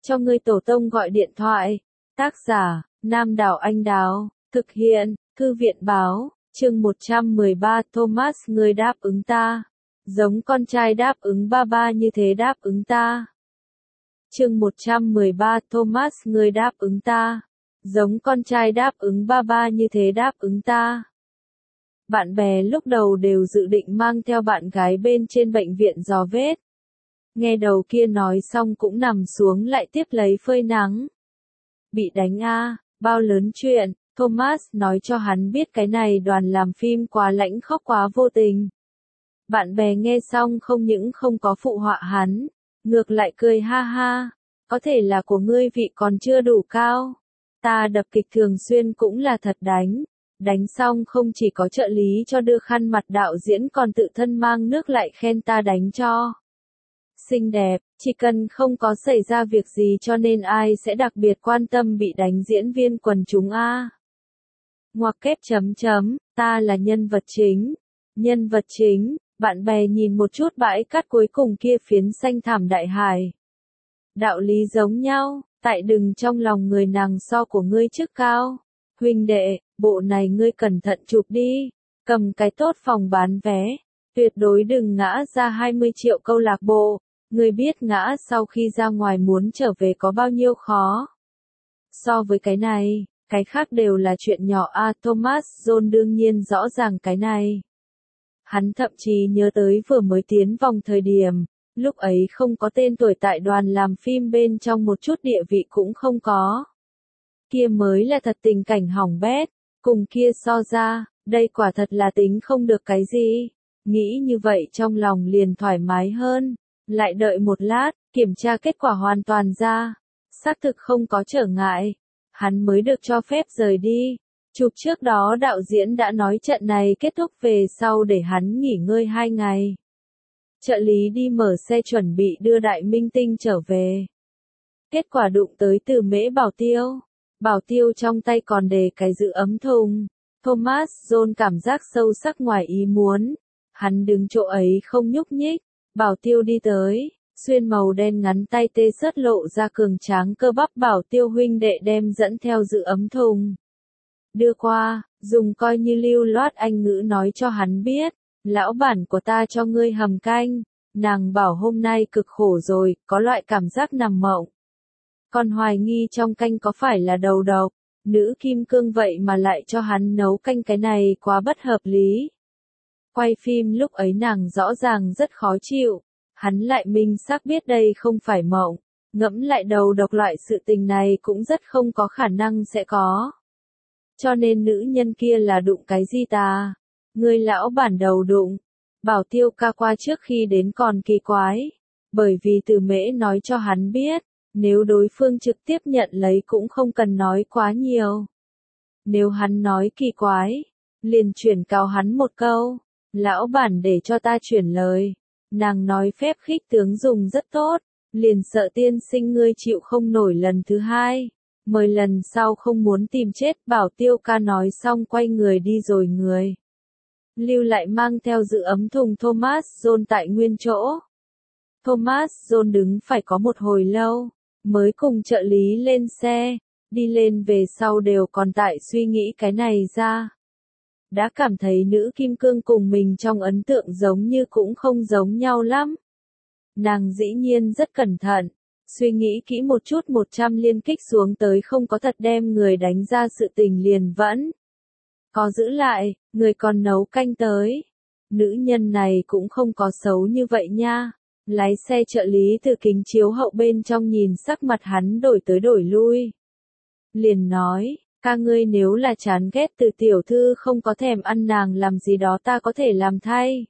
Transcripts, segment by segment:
cho ngươi tổ tông gọi điện thoại. Tác giả, Nam Đảo Anh Đào, thực hiện, Thư viện báo, chương 113 Thomas ngươi đáp ứng ta. Giống con trai đáp ứng ba ba như thế đáp ứng ta. Chương 113 Thomas ngươi đáp ứng ta. Giống con trai đáp ứng ba ba như thế đáp ứng ta. Bạn bè lúc đầu đều dự định mang theo bạn gái bên trên bệnh viện dò vết. Nghe đầu kia nói xong cũng nằm xuống lại tiếp lấy phơi nắng. Bị đánh a, bao lớn chuyện, Thomas nói cho hắn biết cái này đoàn làm phim quá lãnh khốc quá vô tình. Bạn bè nghe xong không những không có phụ họa hắn, ngược lại cười ha ha, có thể là của ngươi vị còn chưa đủ cao. Ta đập kịch thường xuyên cũng là thật đánh xong không chỉ có trợ lý cho đưa khăn mặt đạo diễn còn tự thân mang nước lại khen ta đánh cho xinh đẹp, chỉ cần không có xảy ra việc gì cho nên ai sẽ đặc biệt quan tâm bị đánh diễn viên quần chúng a. Ngoặc kép chấm chấm, ta là nhân vật chính. Nhân vật chính, bạn bè nhìn một chút bãi cát cuối cùng kia phiến xanh thảm đại hải. Đạo lý giống nhau, tại đừng trong lòng người nàng so của ngươi trước cao. Huynh đệ, bộ này ngươi cẩn thận chụp đi, cầm cái tốt phòng bán vé, tuyệt đối đừng ngã ra 20 triệu câu lạc bộ, ngươi biết ngã sau khi ra ngoài muốn trở về có bao nhiêu khó. So với cái này, cái khác đều là chuyện nhỏ a. Thomas John đương nhiên rõ ràng cái này. Hắn thậm chí nhớ tới vừa mới tiến vòng thời điểm, lúc ấy không có tên tuổi tại đoàn làm phim bên trong một chút địa vị cũng không có. Kia mới là thật tình cảnh hỏng bét, cùng kia so ra, đây quả thật là tính không được cái gì. Nghĩ như vậy trong lòng liền thoải mái hơn, lại đợi một lát, kiểm tra kết quả hoàn toàn ra, xác thực không có trở ngại, hắn mới được cho phép rời đi. Chụp trước đó đạo diễn đã nói trận này kết thúc về sau để hắn nghỉ ngơi 2 ngày. Trợ lý đi mở xe chuẩn bị đưa đại minh tinh trở về. Kết quả đụng tới Từ Mễ Bảo Tiêu. Bảo Tiêu trong tay còn đề cái giữ ấm thùng. Thomas John cảm giác sâu sắc ngoài ý muốn. Hắn đứng chỗ ấy không nhúc nhích. Bảo Tiêu đi tới, xuyên màu đen ngắn tay tê sớt lộ ra cường tráng cơ bắp. Bảo Tiêu huynh đệ đem dẫn theo giữ ấm thùng. Đưa qua, dùng coi như lưu loát Anh ngữ nói cho hắn biết. Lão bản của ta cho ngươi hầm canh. Nàng bảo hôm nay cực khổ rồi, có loại cảm giác nằm mộng. Còn hoài nghi trong canh có phải là đầu độc, nữ kim cương vậy mà lại cho hắn nấu canh, cái này quá bất hợp lý. Quay phim lúc ấy nàng rõ ràng rất khó chịu, hắn lại minh xác biết đây không phải mộng, ngẫm lại đầu độc loại sự tình này cũng rất không có khả năng sẽ có. Cho nên nữ nhân kia là đụng cái gì ta? Người lão bản đầu đụng. Bảo Tiêu ca qua trước khi đến còn kỳ quái, bởi vì Từ Mễ nói cho hắn biết, nếu đối phương trực tiếp nhận lấy cũng không cần nói quá nhiều. Nếu hắn nói kỳ quái, liền chuyển cáo hắn một câu, lão bản để cho ta chuyển lời. Nàng nói phép khích tướng dùng rất tốt, liền sợ tiên sinh ngươi chịu không nổi lần thứ hai. 10 lần sau không muốn tìm chết. Bảo Tiêu ca nói xong quay người đi rồi người. Lưu lại mang theo giữ ấm thùng Thomas John tại nguyên chỗ. Thomas John đứng phải có một hồi lâu, mới cùng trợ lý lên xe, đi lên về sau đều còn tại suy nghĩ cái này ra. Đã cảm thấy nữ kim cương cùng mình trong ấn tượng giống như cũng không giống nhau lắm. Nàng dĩ nhiên rất cẩn thận, suy nghĩ kỹ một chút 100 liên kích xuống tới không có thật đem người đánh ra sự tình liền vẫn có giữ lại, người còn nấu canh tới. Nữ nhân này cũng không có xấu như vậy nha. Lái xe trợ lý từ kính chiếu hậu bên trong nhìn sắc mặt hắn đổi tới đổi lui. Liền nói, ca ngươi nếu là chán ghét Từ tiểu thư không có thèm ăn nàng làm gì đó ta có thể làm thay.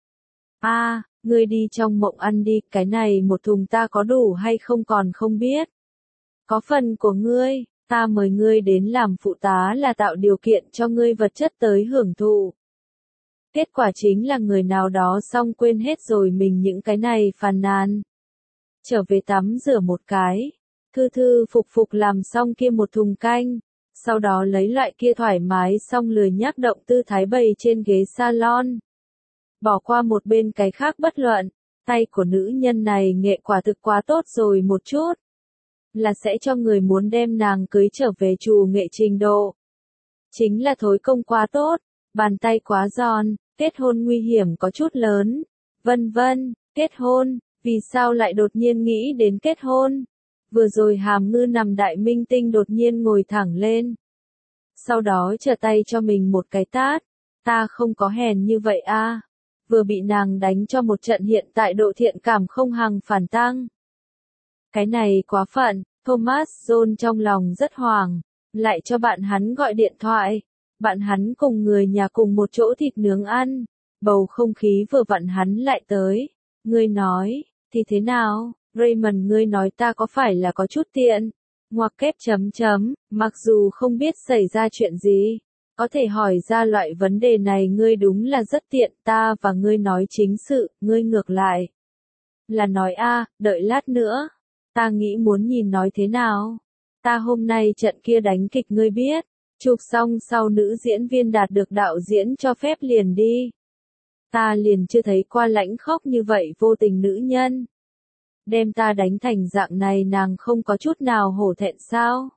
A, ngươi đi trong mộng ăn đi, cái này một thùng ta có đủ hay không còn không biết. Có phần của ngươi, ta mời ngươi đến làm phụ tá là tạo điều kiện cho ngươi vật chất tới hưởng thụ. Kết quả chính là người nào đó xong quên hết rồi mình những cái này phàn nàn. Trở về tắm rửa một cái, thư thư phục phục làm xong kia một thùng canh, sau đó lấy lại kia thoải mái xong lười nhác động tư thái bày trên ghế salon. Bỏ qua một bên cái khác bất luận, tay của nữ nhân này nghệ quả thực quá tốt rồi một chút. là sẽ cho người muốn đem nàng cưới trở về trù nghệ trình độ. Chính là thối công quá tốt, bàn tay quá giòn, kết hôn nguy hiểm có chút lớn, vân vân, kết hôn, vì sao lại đột nhiên nghĩ đến kết hôn? Vừa rồi Hàm Ngư nằm đại minh tinh đột nhiên ngồi thẳng lên. Sau đó trở tay cho mình một cái tát, ta không có hèn như vậy a. Vừa bị nàng đánh cho một trận hiện tại độ thiện cảm không hằng phản tăng. Cái này quá phận, Thomas John trong lòng rất hoảng, lại cho bạn hắn gọi điện thoại. Bạn hắn cùng người nhà cùng một chỗ thịt nướng ăn, bầu không khí vừa vặn hắn lại tới. Ngươi nói, thì thế nào, Raymond ngươi nói ta có phải là có chút tiện? Ngoặc kép chấm chấm, mặc dù không biết xảy ra chuyện gì, có thể hỏi ra loại vấn đề này ngươi đúng là rất tiện, ta và ngươi nói chính sự, ngươi ngược lại. Là nói a, đợi lát nữa, ta nghĩ muốn nhìn nói thế nào. Ta hôm nay trận kia đánh kịch ngươi biết, chụp xong sau nữ diễn viên đạt được đạo diễn cho phép liền đi. Ta liền chưa thấy qua lãnh khóc như vậy vô tình nữ nhân. Đem ta đánh thành dạng này nàng không có chút nào hổ thẹn sao?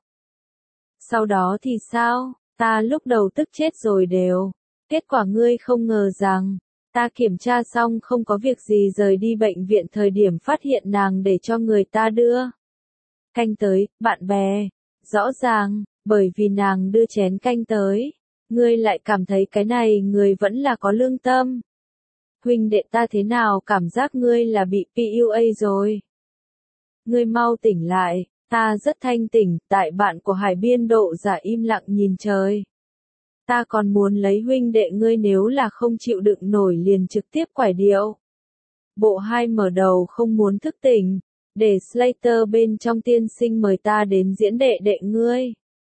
Sau đó thì sao? Ta lúc đầu tức chết rồi đều. Kết quả ngươi không ngờ rằng, ta kiểm tra xong không có việc gì rời đi bệnh viện thời điểm phát hiện nàng để cho người ta đưa canh tới, bạn bè. Rõ ràng, bởi vì nàng đưa chén canh tới, ngươi lại cảm thấy cái này người vẫn là có lương tâm. Huynh đệ ta thế nào cảm giác ngươi là bị PUA rồi? Ngươi mau tỉnh lại, ta rất thanh tỉnh, tại bạn của Hải Biên độ giả im lặng nhìn trời. Ta còn muốn lấy huynh đệ ngươi nếu là không chịu đựng nổi liền trực tiếp quải điệu. Bộ 2 mở đầu không muốn thức tỉnh, để Slater bên trong tiên sinh mời ta đến diễn đệ đệ ngươi.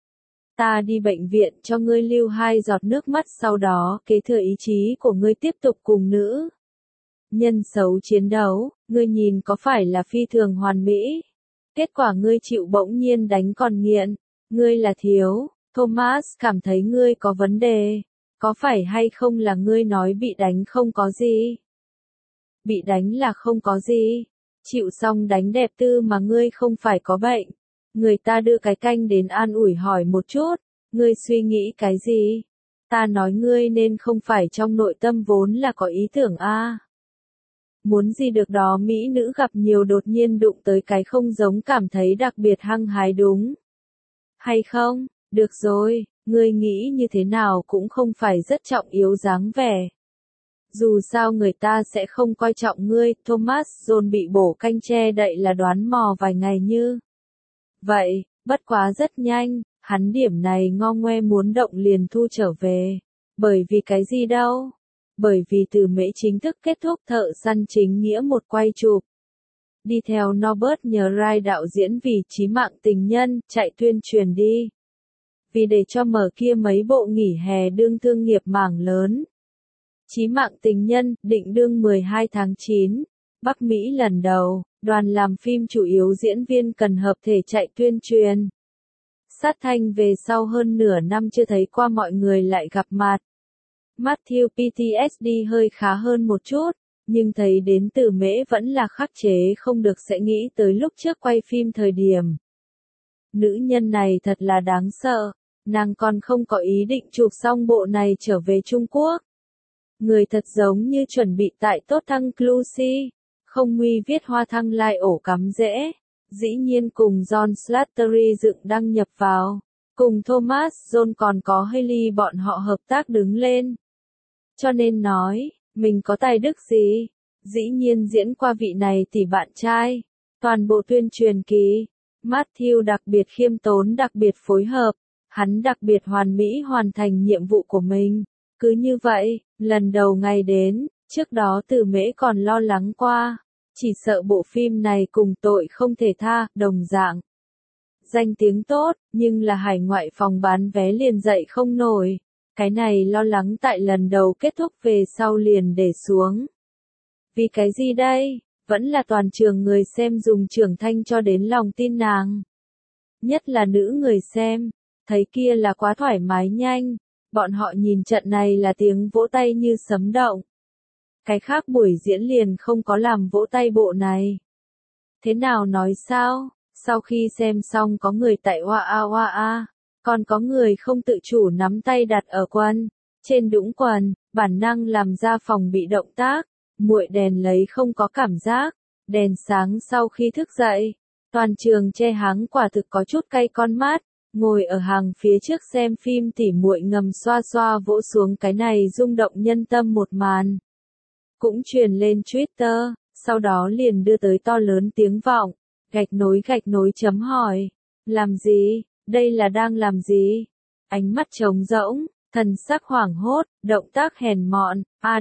Ta đi bệnh viện cho ngươi lưu 2 giọt nước mắt sau đó kế thừa ý chí của ngươi tiếp tục cùng nữ nhân xấu chiến đấu, ngươi nhìn có phải là phi thường hoàn mỹ? Kết quả ngươi chịu bỗng nhiên đánh còn nghiện, ngươi là thiếu, Thomas cảm thấy ngươi có vấn đề, có phải hay không là ngươi nói bị đánh không có gì? Bị đánh là không có gì, chịu xong đánh đẹp tư mà ngươi không phải có bệnh. Người ta đưa cái canh đến an ủi hỏi một chút, ngươi suy nghĩ cái gì? Ta nói ngươi nên không phải trong nội tâm vốn là có ý tưởng a. Muốn gì được đó mỹ nữ gặp nhiều đột nhiên đụng tới cái không giống cảm thấy đặc biệt hăng hái đúng. Hay không? Được rồi, ngươi nghĩ như thế nào cũng không phải rất trọng yếu dáng vẻ. Dù sao người ta sẽ không coi trọng ngươi, Thomas John bị bổ canh che đậy là đoán mò vài ngày như. Vậy, bất quá rất nhanh, hắn điểm này ngo ngoe muốn động liền thu trở về. Bởi vì cái gì đâu? Bởi vì từ Mễ chính thức kết thúc Thợ Săn Chính Nghĩa một quay chụp. Đi theo Norbert nhờ Rai đạo diễn vì Chí Mạng Tình Nhân, chạy tuyên truyền đi. Vì để cho mở kia mấy bộ nghỉ hè đương thương nghiệp mảng lớn. Chí Mạng Tình Nhân, định đương 12 tháng 9, Bắc Mỹ lần đầu, đoàn làm phim chủ yếu diễn viên cần hợp thể chạy tuyên truyền. Sát thanh về sau hơn nửa năm chưa thấy qua mọi người lại gặp mặt. Matthew PTSD hơi khá hơn một chút, nhưng thấy đến Từ Mễ vẫn là khắc chế không được sẽ nghĩ tới lúc trước quay phim thời điểm. Nữ nhân này thật là đáng sợ, nàng còn không có ý định chụp xong bộ này trở về Trung Quốc. Người thật giống như chuẩn bị tại tốt thăng Clusi, không nguy viết hoa thăng lai ổ cắm rễ. Dĩ nhiên cùng John Slattery dựng đăng nhập vào, cùng Thomas John còn có Hailey bọn họ hợp tác đứng lên. Cho nên nói, mình có tài đức gì? Dĩ nhiên diễn qua vị này tỷ bạn trai. Toàn bộ tuyên truyền kỳ, Matthew đặc biệt khiêm tốn đặc biệt phối hợp, hắn đặc biệt hoàn mỹ hoàn thành nhiệm vụ của mình. Cứ như vậy, lần đầu ngày đến, trước đó Từ Mễ còn lo lắng qua, chỉ sợ bộ phim này cùng tội không thể tha, đồng dạng. Danh tiếng tốt, nhưng là hải ngoại phòng bán vé liền dậy không nổi. Cái này lo lắng tại lần đầu kết thúc về sau liền để xuống. Vì cái gì đây? Vẫn là toàn trường người xem dùng trưởng thanh cho đến lòng tin nàng. Nhất là nữ người xem, thấy kia là quá thoải mái nhanh. Bọn họ nhìn trận này là tiếng vỗ tay như sấm động. Cái khác buổi diễn liền không có làm vỗ tay bộ này. Thế nào nói sao? Sau khi xem xong có người tại hoa a, còn có người không tự chủ nắm tay đặt ở quần, trên đũng quần, bản năng làm ra phòng bị động tác, muội đèn lấy không có cảm giác, đèn sáng sau khi thức dậy, toàn trường che háng quả thực có chút cay con mắt, ngồi ở hàng phía trước xem phim tỉ muội ngầm xoa xoa vỗ xuống cái này rung động nhân tâm một màn. Cũng truyền lên Twitter, sau đó liền đưa tới to lớn tiếng vọng, gạch nối chấm hỏi. Làm gì? Đây là đang làm gì? Ánh mắt trống rỗng, thần sắc hoảng hốt, động tác hèn mọn,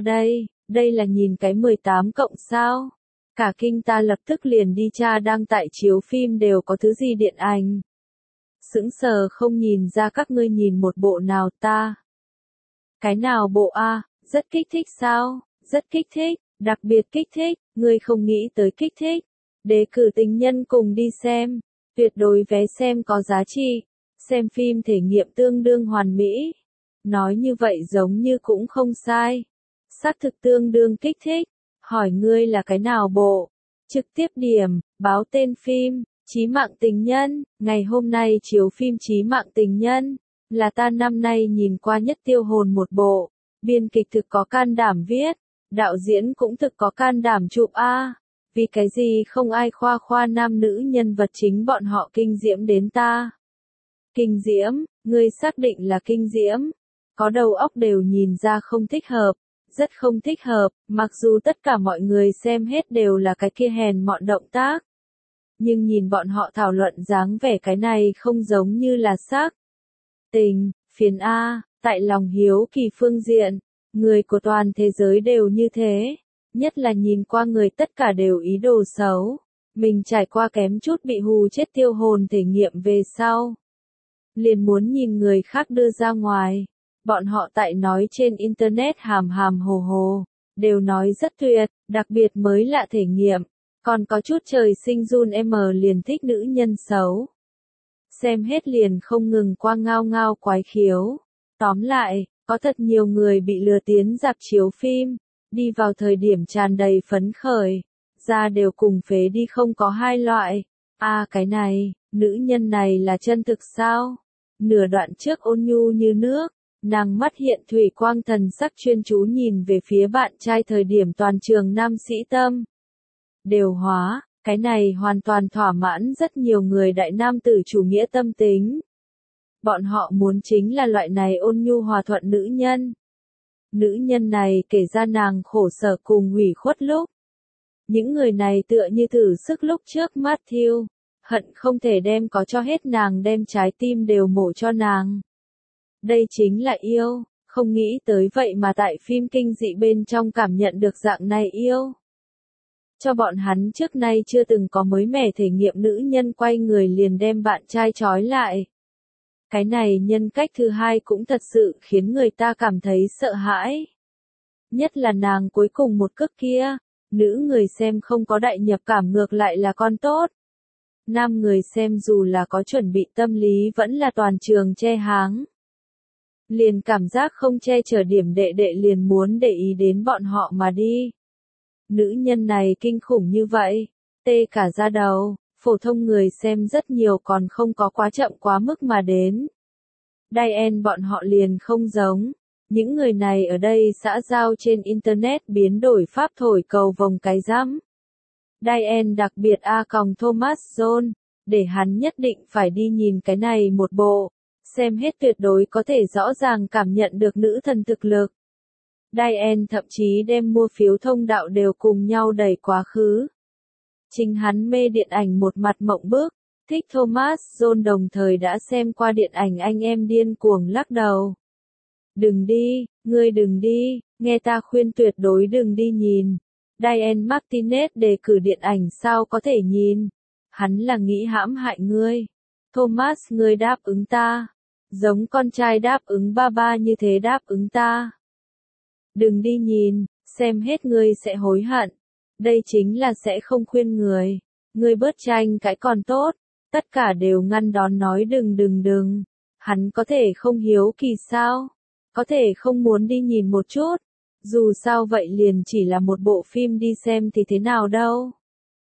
đây là nhìn cái 18 cộng sao? Cả kinh ta lập tức liền đi tra đang tại chiếu phim đều có thứ gì điện ảnh. Sững sờ không nhìn ra các ngươi nhìn một bộ nào ta. Cái nào bộ a? Rất kích thích sao? Rất kích thích, đặc biệt kích thích, ngươi không nghĩ tới kích thích. Đề cử tình nhân cùng đi xem, tuyệt đối vé xem có giá trị, xem phim thể nghiệm tương đương hoàn mỹ. Nói như vậy giống như cũng không sai. Xác thực tương đương kích thích, hỏi ngươi là cái nào bộ? Trực tiếp điểm, báo tên phim, Chí mạng tình nhân, ngày hôm nay chiếu phim Chí mạng tình nhân, là ta năm nay nhìn qua nhất tiêu hồn một bộ, biên kịch thực có can đảm viết, đạo diễn cũng thực có can đảm chụp a. Vì cái gì không ai khoa khoa nam nữ nhân vật chính bọn họ kinh diễm đến ta? Kinh diễm, ngươi xác định là kinh diễm, có đầu óc đều nhìn ra không thích hợp, rất không thích hợp, mặc dù tất cả mọi người xem hết đều là cái kia hèn mọn động tác. Nhưng nhìn bọn họ thảo luận dáng vẻ cái này không giống như là xác tình, phiền A, tại lòng hiếu kỳ phương diện, người của toàn thế giới đều như thế, nhất là nhìn qua người tất cả đều ý đồ xấu, mình trải qua kém chút bị hù chết tiêu hồn thể nghiệm về sau. Liền muốn nhìn người khác đưa ra ngoài, bọn họ tại nói trên internet hàm hàm hồ hồ, đều nói rất tuyệt, đặc biệt mới lạ thể nghiệm. Còn có chút trời sinh run liền thích nữ nhân xấu. Xem hết liền không ngừng qua ngao ngao quái khiếu. Tóm lại, có thật nhiều người bị lừa tiến rạp chiếu phim, đi vào thời điểm tràn đầy phấn khởi, ra đều cùng phế đi không có hai loại. Cái này, nữ nhân này là chân thực sao? Nửa đoạn trước ôn nhu như nước, nàng mắt hiện thủy quang thần sắc chuyên chú nhìn về phía bạn trai thời điểm toàn trường nam sĩ tâm. Đều hóa, cái này hoàn toàn thỏa mãn rất nhiều người đại nam tử chủ nghĩa tâm tính. Bọn họ muốn chính là loại này ôn nhu hòa thuận nữ nhân. Nữ nhân này kể ra nàng khổ sở cùng hủy khuất lúc. Những người này tựa như thử sức lúc trước Matthew, hận không thể đem có cho hết nàng đem trái tim đều mổ cho nàng. Đây chính là yêu, không nghĩ tới vậy mà tại phim kinh dị bên trong cảm nhận được dạng này yêu. Cho bọn hắn trước nay chưa từng có mới mẻ thể nghiệm nữ nhân quay người liền đem bạn trai trói lại. Cái này nhân cách thứ hai cũng thật sự khiến người ta cảm thấy sợ hãi. Nhất là nàng cuối cùng một cước kia, nữ người xem không có đại nhập cảm ngược lại là con tốt. Nam người xem dù là có chuẩn bị tâm lý vẫn là toàn trường che háng. Liền cảm giác không che chở điểm đệ đệ liền muốn để ý đến bọn họ mà đi. Nữ nhân này kinh khủng như vậy, tê cả da đầu, phổ thông người xem rất nhiều còn không có quá chậm quá mức mà đến. Diane bọn họ liền không giống, những người này ở đây xã giao trên internet biến đổi pháp thổi cầu vồng cái rắm. Diane đặc biệt Thomas John, để hắn nhất định phải đi nhìn cái này một bộ, xem hết tuyệt đối có thể rõ ràng cảm nhận được nữ thần thực lực. Diane thậm chí đem mua phiếu thông đạo đều cùng nhau đẩy quá khứ. Chính hắn mê điện ảnh một mặt mộng bức, thích Thomas John đồng thời đã xem qua điện ảnh Anh em điên cuồng lắc đầu. Đừng đi, ngươi đừng đi, nghe ta khuyên tuyệt đối đừng đi nhìn. Diane Martinez đề cử điện ảnh sao có thể nhìn. Hắn là nghĩ hãm hại ngươi. Thomas ngươi đáp ứng ta. Giống con trai đáp ứng ba ba như thế đáp ứng ta. Đừng đi nhìn, xem hết ngươi sẽ hối hận. Đây chính là sẽ không khuyên người. Ngươi bớt tranh cãi còn tốt. Tất cả đều ngăn đón nói đừng. Hắn có thể không hiếu kỳ sao? Có thể không muốn đi nhìn một chút. Dù sao vậy liền chỉ là một bộ phim đi xem thì thế nào đâu.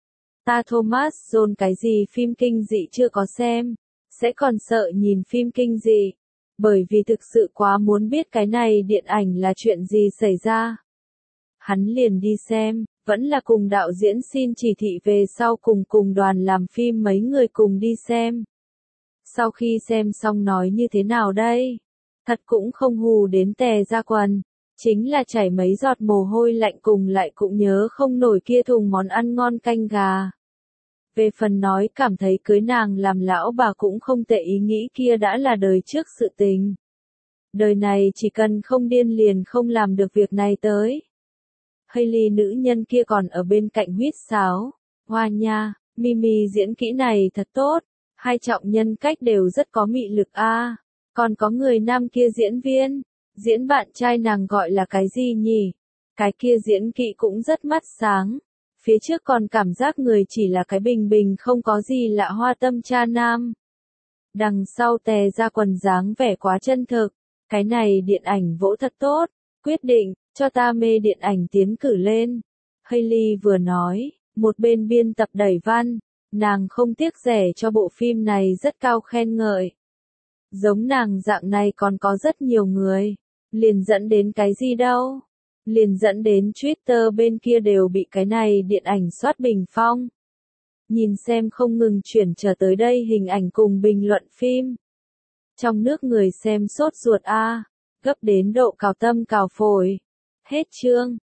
Ta Thomas John cái gì phim kinh dị chưa có xem, sẽ còn sợ nhìn phim kinh dị. Bởi vì thực sự quá muốn biết cái này điện ảnh là chuyện gì xảy ra. Hắn liền đi xem, vẫn là cùng đạo diễn xin chỉ thị về sau cùng đoàn làm phim mấy người cùng đi xem. Sau khi xem xong nói như thế nào đây? Thật cũng không hù đến tè ra quần. Chính là chảy mấy giọt mồ hôi lạnh cùng lại cũng nhớ không nổi kia thùng món ăn ngon canh gà. Về phần nói cảm thấy cưới nàng làm lão bà cũng không tệ, ý nghĩ kia đã là đời trước sự tình. Đời này chỉ cần không điên liền không làm được việc này tới. Hailey nữ nhân kia còn ở bên cạnh huýt sáo. Hoa nha, Mimi diễn kỹ này thật tốt. Hai trọng nhân cách đều rất có mị lực a. Còn có người nam kia diễn viên. Diễn bạn trai nàng gọi là cái gì nhỉ? Cái kia diễn kỹ cũng rất mắt sáng. Phía trước còn cảm giác người chỉ là cái bình bình không có gì lạ hoa tâm cha nam. Đằng sau tè ra quần dáng vẻ quá chân thực. Cái này điện ảnh vỗ thật tốt. Quyết định, cho ta mê điện ảnh tiến cử lên. Hailey vừa nói, một bên biên tập đẩy văn. Nàng không tiếc rẻ cho bộ phim này rất cao khen ngợi. Giống nàng dạng này còn có rất nhiều người. Liền dẫn đến cái gì đâu. Liền dẫn đến Twitter bên kia đều bị cái này điện ảnh soát bình phong. Nhìn xem không ngừng chuyển trở tới đây hình ảnh cùng bình luận phim. Trong nước người xem sốt ruột a, gấp đến độ cào tâm cào phổi. Hết chương.